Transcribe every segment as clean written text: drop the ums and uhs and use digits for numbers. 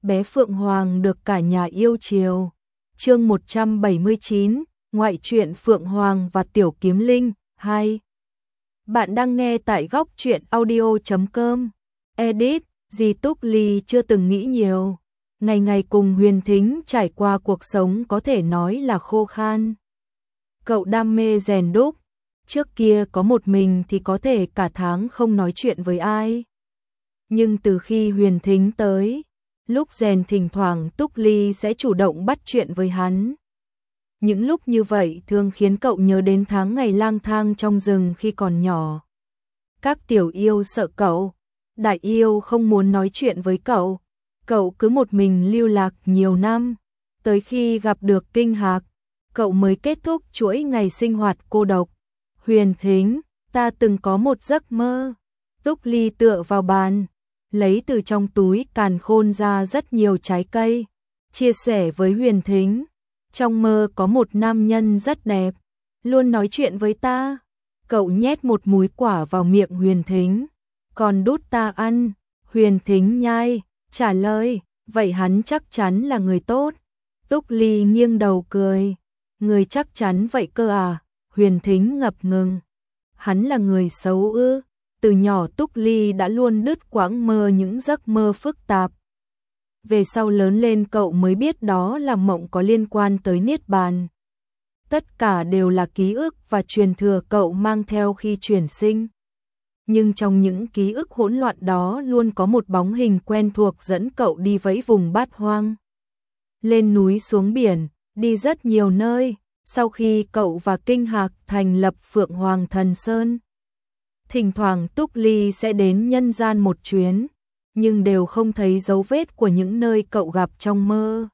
bé Phượng Hoàng được cả nhà yêu chiều. Chương 179, ngoại truyện Phượng Hoàng và Tiểu Kiếm Linh 2. Bạn đang nghe tại góc truyện audio.com. Edit, Di Túc Ly chưa từng nghĩ nhiều. Ngày ngày cùng Huyền Thính trải qua cuộc sống có thể nói là khô khan. Cậu đam mê rèn đúc. Trước kia có một mình thì có thể cả tháng không nói chuyện với ai. Nhưng từ khi Huyền Thính tới, lúc rèn thỉnh thoảng Túc Ly sẽ chủ động bắt chuyện với hắn. Những lúc như vậy thường khiến cậu nhớ đến tháng ngày lang thang trong rừng khi còn nhỏ. Các tiểu yêu sợ cậu, đại yêu không muốn nói chuyện với cậu. Cậu cứ một mình lưu lạc nhiều năm, tới khi gặp được Kinh Hạc, cậu mới kết thúc chuỗi ngày sinh hoạt cô độc. Huyền Thính, ta từng có một giấc mơ. Túc Ly tựa vào bàn, lấy từ trong túi càn khôn ra rất nhiều trái cây, chia sẻ với Huyền Thính. Trong mơ có một nam nhân rất đẹp, luôn nói chuyện với ta. Cậu nhét một múi quả vào miệng Huyền Thính, còn đút ta ăn. Huyền Thính nhai, trả lời, vậy hắn chắc chắn là người tốt. Túc Ly nghiêng đầu cười, người chắc chắn vậy cơ à? Huyền Thính ngập ngừng, hắn là người xấu ư? Từ nhỏ Túc Ly đã luôn đứt quãng mơ những giấc mơ phức tạp. Về sau lớn lên cậu mới biết đó là mộng có liên quan tới Niết Bàn. Tất cả đều là ký ức và truyền thừa cậu mang theo khi chuyển sinh. Nhưng trong những ký ức hỗn loạn đó luôn có một bóng hình quen thuộc dẫn cậu đi vẫy vùng bát hoang. Lên núi xuống biển, đi rất nhiều nơi, sau khi cậu và Kinh Hạc thành lập Phượng Hoàng Thần Sơn. Thỉnh thoảng Túc Ly sẽ đến nhân gian một chuyến, nhưng đều không thấy dấu vết của những nơi cậu gặp trong mơ.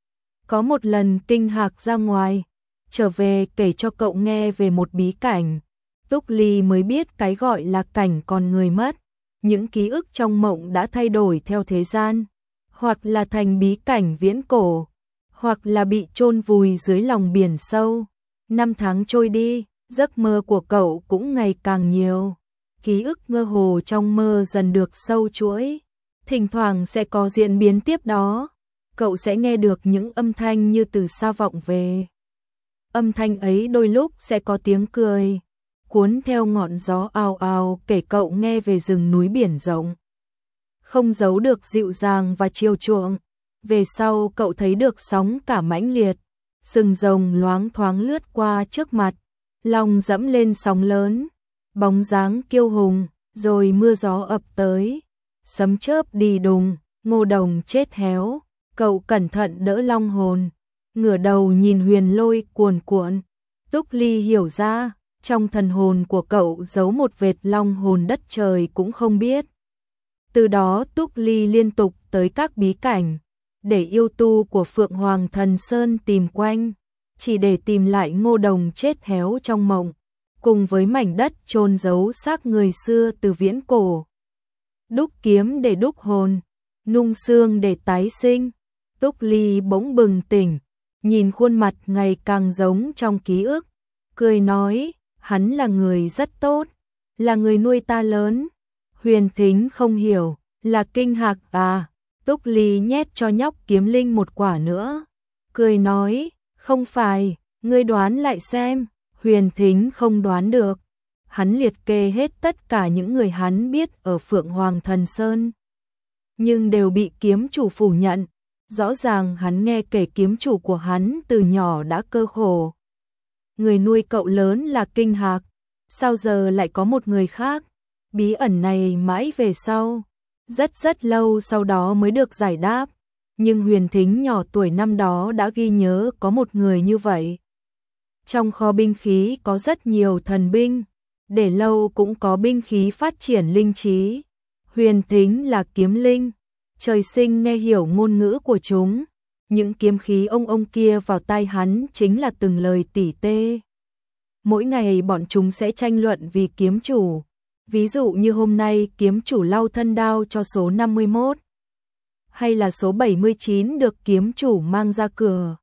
Có một lần Kinh Hạc ra ngoài, trở về kể cho cậu nghe về một bí cảnh. Túc Ly mới biết cái gọi là cảnh con người mất. Những ký ức trong mộng đã thay đổi theo thế gian, hoặc là thành bí cảnh viễn cổ, hoặc là bị chôn vùi dưới lòng biển sâu. Năm tháng trôi đi, giấc mơ của cậu cũng ngày càng nhiều. Ký ức mơ hồ trong mơ dần được sâu chuỗi. Thỉnh thoảng sẽ có diễn biến tiếp đó. Cậu sẽ nghe được những âm thanh như từ xa vọng về. Âm thanh ấy đôi lúc sẽ có tiếng cười, cuốn theo ngọn gió ào ào kể cậu nghe về rừng núi biển rộng. Không giấu được dịu dàng và chiều chuộng. Về sau cậu thấy được sóng cả mãnh liệt, sừng rồng loáng thoáng lướt qua trước mặt, lòng dẫm lên sóng lớn, bóng dáng kiêu hùng, rồi mưa gió ập tới, sấm chớp đi đùng, ngô đồng chết héo. Cậu cẩn thận đỡ long hồn, ngửa đầu nhìn huyền lôi cuồn cuộn. Túc Ly hiểu ra, trong thần hồn của cậu giấu một vệt long hồn đất trời cũng không biết. Từ đó Túc Ly liên tục tới các bí cảnh, để yêu tu của Phượng Hoàng Thần Sơn tìm quanh, chỉ để tìm lại ngô đồng chết héo trong mộng, cùng với mảnh đất chôn giấu xác người xưa từ viễn cổ. Đúc kiếm để đúc hồn, nung xương để tái sinh. Túc Ly bỗng bừng tỉnh, nhìn khuôn mặt ngày càng giống trong ký ức, cười nói, hắn là người rất tốt, là người nuôi ta lớn. Huyền Thính không hiểu, là Kinh Hạc à? Túc Ly nhét cho nhóc Kiếm Linh một quả nữa, cười nói, không phải, ngươi đoán lại xem. Huyền Thính không đoán được. Hắn liệt kê hết tất cả những người hắn biết ở Phượng Hoàng Thần Sơn, nhưng đều bị kiếm chủ phủ nhận. Rõ ràng hắn nghe kể kiếm chủ của hắn từ nhỏ đã cơ khổ. Người nuôi cậu lớn là Kinh Hạc, sao giờ lại có một người khác? Bí ẩn này mãi về sau, rất lâu sau đó mới được giải đáp. Nhưng Huyền Thính nhỏ tuổi năm đó đã ghi nhớ có một người như vậy. Trong kho binh khí có rất nhiều thần binh, để lâu cũng có binh khí phát triển linh trí. Huyền Thính là kiếm linh, trời sinh nghe hiểu ngôn ngữ của chúng. Những kiếm khí ông kia vào tai hắn chính là từng lời tỉ tê. Mỗi ngày bọn chúng sẽ tranh luận vì kiếm chủ. Ví dụ như hôm nay kiếm chủ lau thân đao cho số 51, hay là số 79 được kiếm chủ mang ra cửa.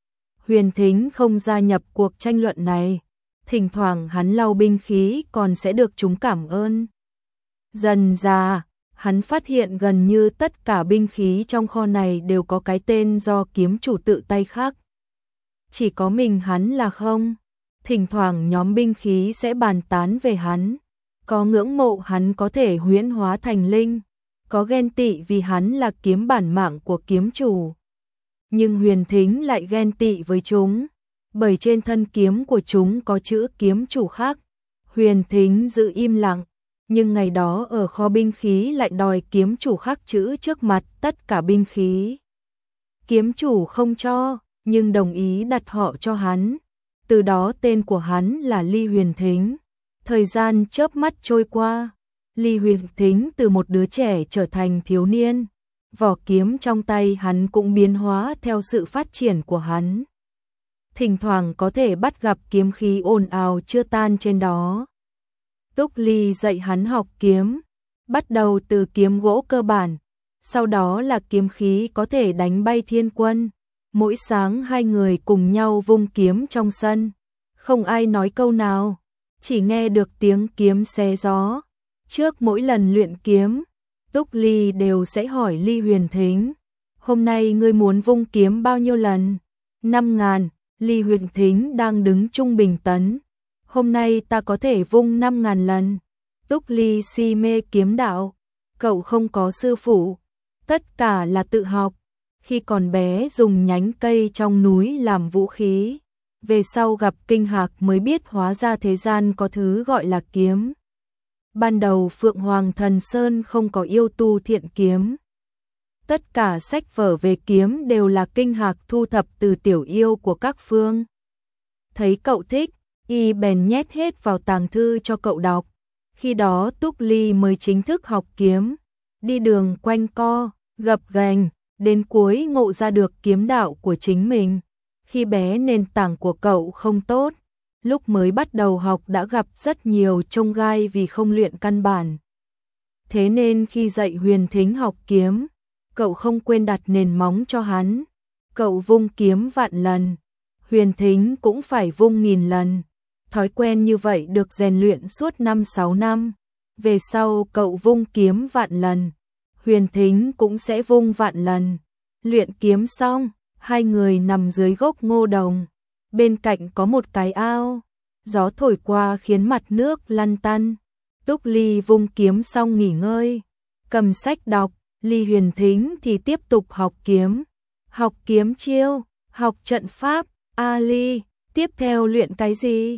Huyền Thính không gia nhập cuộc tranh luận này. Thỉnh thoảng hắn lau binh khí còn sẽ được chúng cảm ơn. Dần dà, Hắn phát hiện gần như tất cả binh khí trong kho này đều có cái tên do kiếm chủ tự tay khắc. Chỉ có mình hắn là không. Thỉnh thoảng nhóm binh khí sẽ bàn tán về hắn, có ngưỡng mộ hắn có thể huyễn hóa thành linh, có ghen tị vì hắn là kiếm bản mạng của kiếm chủ. Nhưng Huyền Thính lại ghen tị với chúng, bởi trên thân kiếm của chúng có chữ kiếm chủ khắc. Huyền Thính giữ im lặng, nhưng ngày đó ở kho binh khí lại đòi kiếm chủ khắc chữ trước mặt tất cả binh khí. Kiếm chủ không cho, nhưng đồng ý đặt họ cho hắn. Từ đó tên của hắn là Ly Huyền Thính. Thời gian chớp mắt trôi qua, Ly Huyền Thính từ một đứa trẻ trở thành thiếu niên. Vỏ kiếm trong tay hắn cũng biến hóa theo sự phát triển của hắn. Thỉnh thoảng có thể bắt gặp kiếm khí ồn ào chưa tan trên đó. Túc Ly dạy hắn học kiếm, bắt đầu từ kiếm gỗ cơ bản, sau đó là kiếm khí có thể đánh bay thiên quân. Mỗi sáng hai người cùng nhau vung kiếm trong sân, không ai nói câu nào, chỉ nghe được tiếng kiếm xé gió. Trước mỗi lần luyện kiếm, Túc Ly đều sẽ hỏi Ly Huyền Thính, hôm nay ngươi muốn vung kiếm bao nhiêu lần? 5.000, Ly Huyền Thính đang đứng trung bình tấn. Hôm nay ta có thể vung 5.000 lần. Túc Ly si mê kiếm đạo, cậu không có sư phụ, tất cả là tự học. Khi còn bé dùng nhánh cây trong núi làm vũ khí, về sau gặp kinh hạc mới biết hóa ra thế gian có thứ gọi là kiếm. Ban đầu Phượng Hoàng Thần Sơn không có yêu tu thiện kiếm. Tất cả sách vở về kiếm đều là kinh hạc thu thập từ tiểu yêu của các phương. Thấy cậu thích, y bèn nhét hết vào tàng thư cho cậu đọc. Khi đó Túc Ly mới chính thức học kiếm, đi đường quanh co, gập ghềnh, đến cuối ngộ ra được kiếm đạo của chính mình. Khi bé nền tảng của cậu không tốt, lúc mới bắt đầu học đã gặp rất nhiều chông gai vì không luyện căn bản. Thế nên khi dạy Huyền Thính học kiếm, cậu không quên đặt nền móng cho hắn. Cậu vung kiếm vạn lần, Huyền Thính cũng phải vung 1000 lần. Thói quen như vậy được rèn luyện suốt 5-6 năm. Về sau cậu vung kiếm vạn lần, Huyền Thính cũng sẽ vung vạn lần. Luyện kiếm xong, hai người nằm dưới gốc ngô đồng. Bên cạnh có một cái ao, gió thổi qua khiến mặt nước lăn tăn. Túc Ly vung kiếm xong nghỉ ngơi, cầm sách đọc. Ly Huyền Thính thì tiếp tục học kiếm. Học kiếm chiêu, học trận pháp. Ly, tiếp theo luyện cái gì?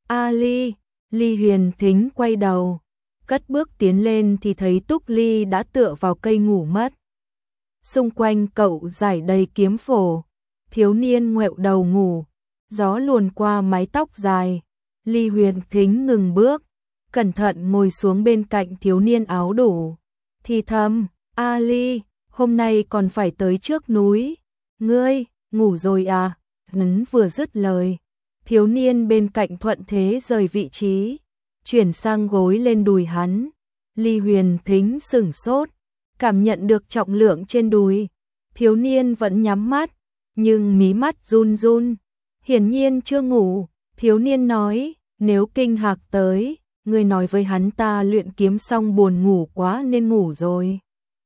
Ly, Ly Huyền Thính quay đầu, cất bước tiến lên thì thấy Túc Ly đã tựa vào cây ngủ mất. Xung quanh cậu rải đầy kiếm phổ, thiếu niên ngoẹo đầu ngủ, gió luồn qua mái tóc dài. Ly Huyền Thính ngừng bước, cẩn thận ngồi xuống bên cạnh thiếu niên áo đỏ, thì thầm, Ly, hôm nay còn phải tới trước núi, ngươi, ngủ rồi à? Hắn vừa dứt lời, thiếu niên bên cạnh thuận thế rời vị trí, chuyển sang gối lên đùi hắn. Ly Huyền Thính sửng sốt, cảm nhận được trọng lượng trên đùi. Thiếu niên vẫn nhắm mắt, nhưng mí mắt run run, hiển nhiên chưa ngủ. Thiếu niên nói, nếu kinh hạc tới, ngươi nói với hắn ta luyện kiếm xong buồn ngủ quá nên ngủ rồi.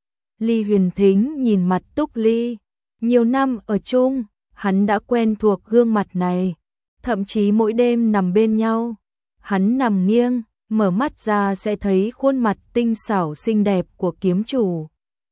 Ly Huyền Thính nhìn mặt Túc Ly, nhiều năm ở chung, hắn đã quen thuộc gương mặt này, thậm chí mỗi đêm nằm bên nhau, hắn nằm nghiêng, mở mắt ra sẽ thấy khuôn mặt tinh xảo xinh đẹp của kiếm chủ.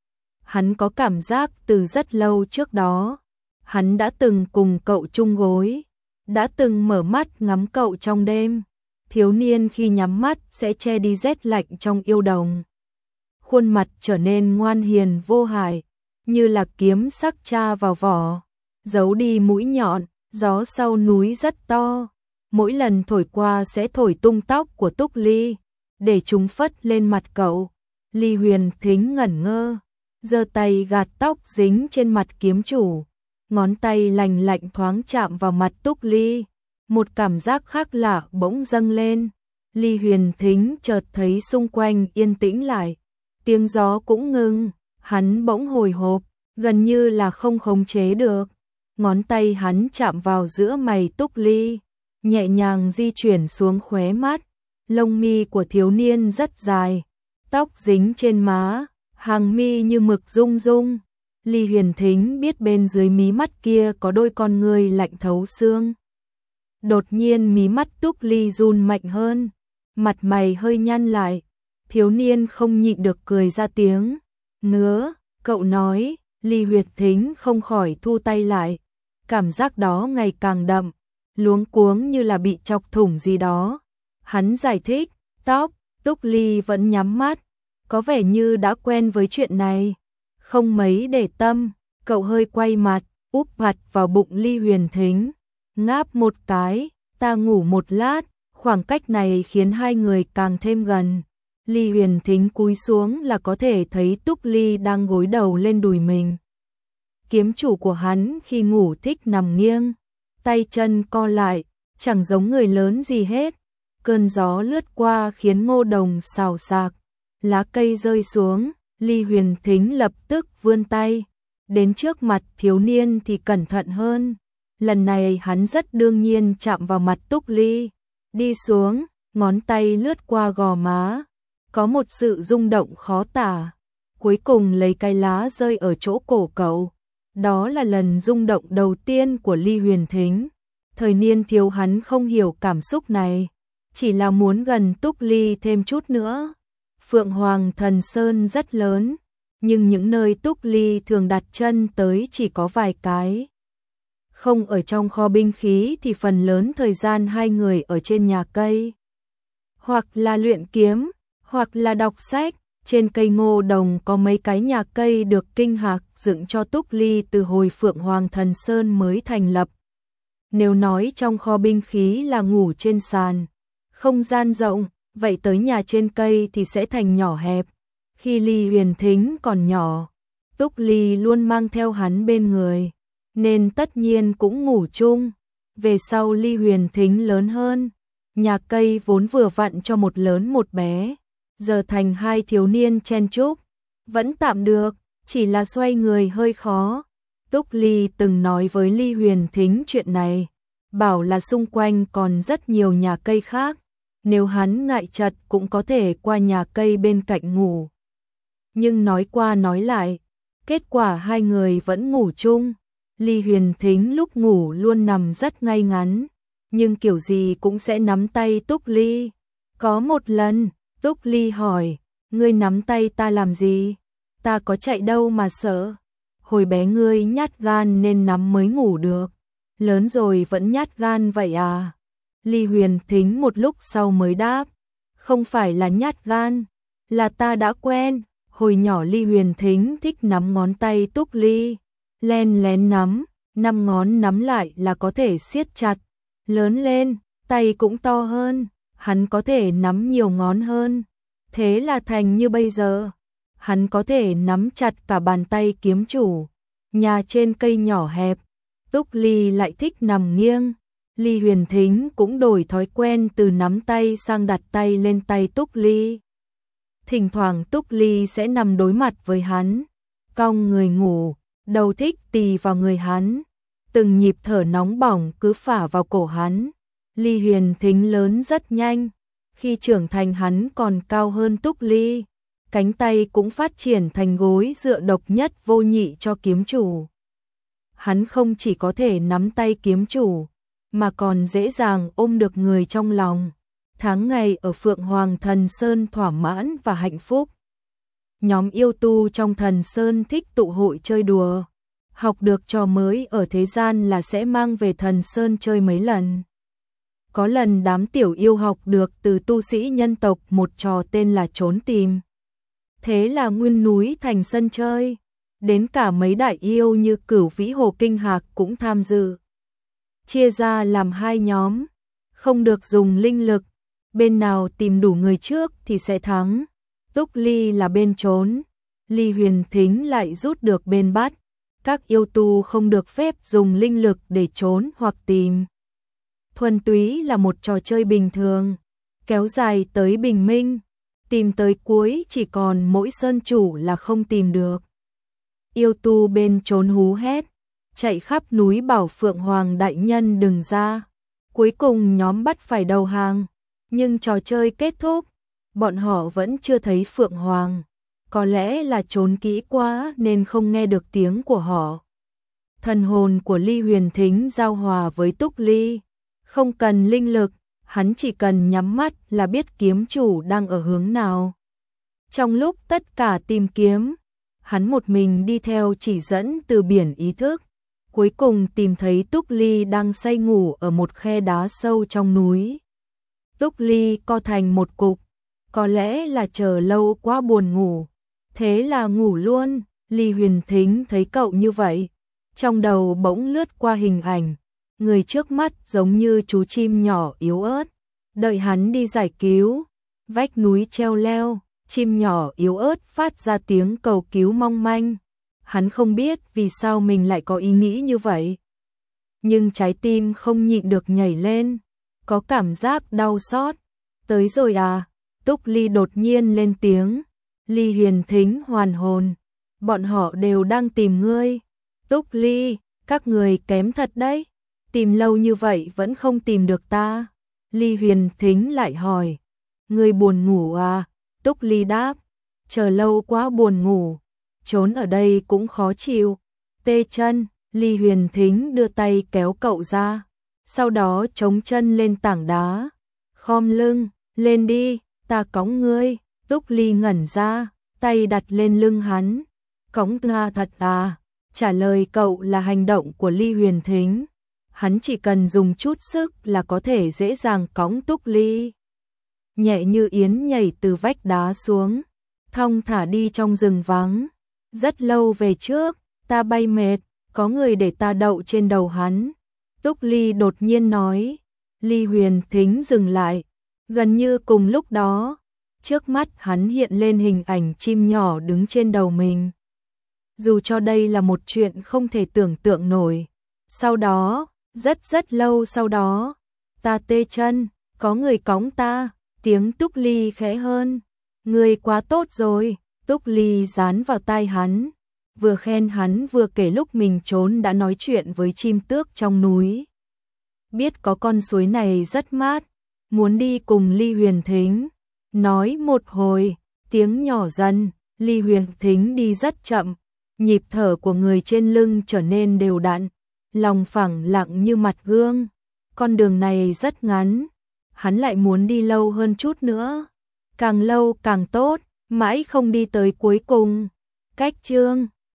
Hắn có cảm giác từ rất lâu trước đó, hắn đã từng cùng cậu chung gối, đã từng mở mắt ngắm cậu trong đêm. Thiếu niên khi nhắm mắt sẽ che đi rét lạnh trong yêu đồng. Khuôn mặt trở nên ngoan hiền vô hại, như là kiếm sắc tra vào vỏ, giấu đi mũi nhọn. Gió sau núi rất to, mỗi lần thổi qua sẽ thổi tung tóc của Túc Ly, để chúng phất lên mặt cậu. Ly Huyền Thính ngẩn ngơ, giơ tay gạt tóc dính trên mặt kiếm chủ, ngón tay lành lạnh thoáng chạm vào mặt Túc Ly. Một cảm giác khác lạ bỗng dâng lên. Ly Huyền Thính chợt thấy xung quanh yên tĩnh lại, tiếng gió cũng ngừng, hắn bỗng hồi hộp, gần như là không khống chế được. Ngón tay hắn chạm vào giữa mày Túc Ly, nhẹ nhàng di chuyển xuống khóe mắt. Lông mi của thiếu niên rất dài, tóc dính trên má, hàng mi như mực rung rung. Ly Huyền Thính biết bên dưới mí mắt kia có đôi con ngươi lạnh thấu xương. Đột nhiên mí mắt Túc Ly run mạnh hơn, mặt mày hơi nhăn lại, thiếu niên không nhịn được cười ra tiếng. Ngứa, cậu nói. Ly Huyền Thính không khỏi thu tay lại, cảm giác đó ngày càng đậm, luống cuống như là bị chọc thủng gì đó. Hắn giải thích, tóc. Túc Ly vẫn nhắm mắt, có vẻ như đã quen với chuyện này, không mấy để tâm. Cậu hơi quay mặt, úp mặt vào bụng Ly Huyền Thính, ngáp một cái. Ta ngủ một lát. Khoảng cách này khiến hai người càng thêm gần. Ly Huyền Thính cúi xuống là có thể thấy Túc Ly đang gối đầu lên đùi mình. Kiếm chủ của hắn khi ngủ thích nằm nghiêng, tay chân co lại, chẳng giống người lớn gì hết. Cơn gió lướt qua khiến ngô đồng xào xạc, lá cây rơi xuống. Ly Huyền Thính lập tức vươn tay đến trước mặt thiếu niên thì cẩn thận hơn. Lần này hắn rất đương nhiên chạm vào mặt Túc Ly, đi xuống, ngón tay lướt qua gò má, có một sự rung động khó tả. Cuối cùng lấy cái lá rơi ở chỗ cổ cậu. Đó là lần rung động đầu tiên của Ly Huyền Thính. Thời niên thiếu hắn không hiểu cảm xúc này, chỉ là muốn gần Túc Ly thêm chút nữa. Phượng Hoàng Thần Sơn rất lớn, nhưng những nơi Túc Ly thường đặt chân tới chỉ có vài cái. Không ở trong kho binh khí thì phần lớn thời gian hai người ở trên nhà cây, hoặc là luyện kiếm, hoặc là đọc sách. Trên cây ngô đồng có mấy cái nhà cây được Kinh Hạc dựng cho Túc Ly từ hồi Phượng Hoàng Thần Sơn mới thành lập. Nếu nói trong kho binh khí là ngủ trên sàn, không gian rộng, vậy tới nhà trên cây thì sẽ thành nhỏ hẹp. Khi Ly Huyền Thính còn nhỏ, Túc Ly luôn mang theo hắn bên người, nên tất nhiên cũng ngủ chung. Về sau Ly Huyền Thính lớn hơn, nhà cây vốn vừa vặn cho một lớn một bé, giờ thành hai thiếu niên chen chúc, vẫn tạm được, chỉ là xoay người hơi khó. Túc Ly từng nói với Ly Huyền Thính chuyện này, bảo là xung quanh còn rất nhiều nhà cây khác, nếu hắn ngại chật cũng có thể qua nhà cây bên cạnh ngủ. Nhưng nói qua nói lại, kết quả hai người vẫn ngủ chung. Ly Huyền Thính lúc ngủ luôn nằm rất ngay ngắn, nhưng kiểu gì cũng sẽ nắm tay Túc Ly. Có một lần, Túc Ly hỏi, ngươi nắm tay ta làm gì? Ta có chạy đâu mà sợ. Hồi bé ngươi nhát gan nên nắm mới ngủ được, lớn rồi vẫn nhát gan vậy à? Ly Huyền Thính một lúc sau mới đáp, không phải là nhát gan, là ta đã quen. Hồi nhỏ Ly Huyền Thính thích nắm ngón tay Túc Ly, len lén nắm, 5 ngón nắm lại là có thể siết chặt. Lớn lên, tay cũng to hơn, hắn có thể nắm nhiều ngón hơn. Thế là thành như bây giờ, hắn có thể nắm chặt cả bàn tay kiếm chủ. Nhà trên cây nhỏ hẹp, Túc Ly lại thích nằm nghiêng. Ly Huyền Thính cũng đổi thói quen từ nắm tay sang đặt tay lên tay Túc Ly. Thỉnh thoảng Túc Ly sẽ nằm đối mặt với hắn, cong người ngủ, đầu thích tì vào người hắn. Từng nhịp thở nóng bỏng cứ phả vào cổ hắn. Ly Huyền Thính lớn rất nhanh, khi trưởng thành hắn còn cao hơn Túc Ly, cánh tay cũng phát triển thành gối dựa độc nhất vô nhị cho kiếm chủ. Hắn không chỉ có thể nắm tay kiếm chủ, mà còn dễ dàng ôm được người trong lòng. Tháng ngày ở Phượng Hoàng Thần Sơn thỏa mãn và hạnh phúc. Nhóm yêu tu trong Thần Sơn thích tụ hội chơi đùa, học được trò mới ở thế gian là sẽ mang về Thần Sơn chơi mấy lần. Có lần đám tiểu yêu học được từ tu sĩ nhân tộc một trò tên là trốn tìm. Thế là nguyên núi thành sân chơi, đến cả mấy đại yêu như Cửu Vĩ Hồ Kinh Hạc cũng tham dự. Chia ra làm hai nhóm, không được dùng linh lực, bên nào tìm đủ người trước thì sẽ thắng. Túc Ly là bên trốn, Ly Huyền Thính lại rút được bên bắt. Các yêu tu không được phép dùng linh lực để trốn hoặc tìm. Thuần túy là một trò chơi bình thường, kéo dài tới bình minh, tìm tới cuối chỉ còn mỗi sơn chủ là không tìm được. Yêu tu bên trốn hú hét, chạy khắp núi bảo Phượng Hoàng đại nhân đừng ra. Cuối cùng nhóm bắt phải đầu hàng, nhưng trò chơi kết thúc, bọn họ vẫn chưa thấy Phượng Hoàng. có lẽ là trốn kỹ quá nên không nghe được tiếng của họ. Thần hồn của Ly Huyền Thính giao hòa với Túc Ly, không cần linh lực, hắn chỉ cần nhắm mắt là biết kiếm chủ đang ở hướng nào. Trong lúc tất cả tìm kiếm, hắn một mình đi theo chỉ dẫn từ biển ý thức, cuối cùng tìm thấy Túc Ly đang say ngủ ở một khe đá sâu trong núi. Túc Ly co thành một cục, có lẽ là chờ lâu quá buồn ngủ, thế là ngủ luôn. Ly Huyền Thính thấy cậu như vậy, trong đầu bỗng lướt qua hình ảnh, người trước mắt giống như chú chim nhỏ yếu ớt, đợi hắn đi giải cứu. Vách núi treo leo, chim nhỏ yếu ớt phát ra tiếng cầu cứu mong manh. Hắn không biết vì sao mình lại có ý nghĩ như vậy, nhưng trái tim không nhịn được nhảy lên, có cảm giác đau xót. Tới rồi à? Túc Ly đột nhiên lên tiếng. Ly Huyền Thính hoàn hồn, bọn họ đều đang tìm ngươi. Túc Ly, các người kém thật đấy, tìm lâu như vậy vẫn không tìm được ta. Ly Huyền Thính lại hỏi, ngươi buồn ngủ à? Túc Ly đáp, chờ lâu quá buồn ngủ, trốn ở đây cũng khó chịu, tê chân. Ly Huyền Thính đưa tay kéo cậu ra, sau đó chống chân lên tảng đá, khom lưng, lên đi, ta cõng ngươi. Túc Ly ngẩn ra, tay đặt lên lưng hắn, cõng ta thật à? Trả lời cậu là hành động của Ly Huyền Thính, hắn chỉ cần dùng chút sức là có thể dễ dàng cõng Túc Ly. Nhẹ như yến nhảy từ vách đá xuống, thong thả đi trong rừng vắng. Rất lâu về trước, ta bay mệt, có người để ta đậu trên đầu hắn. Túc Ly đột nhiên nói. Ly Huyền Thính dừng lại, gần như cùng lúc đó, trước mắt hắn hiện lên hình ảnh chim nhỏ đứng trên đầu mình. Dù cho đây là một chuyện không thể tưởng tượng nổi. Sau đó, rất lâu sau đó, ta tê chân, có người cõng ta. Tiếng Túc Ly khẽ hơn. Người quá tốt rồi. Túc Ly dán vào tai hắn, vừa khen hắn vừa kể lúc mình trốn đã nói chuyện với chim tước trong núi. Biết có con suối này rất mát, muốn đi cùng Ly Huyền Thính. Nói một hồi, tiếng nhỏ dần, Ly Huyền Thính đi rất chậm, nhịp thở của người trên lưng trở nên đều đặn, lòng phẳng lặng như mặt gương. Con đường này rất ngắn, hắn lại muốn đi lâu hơn chút nữa, càng lâu càng tốt, mãi không đi tới cuối cùng. Cách chương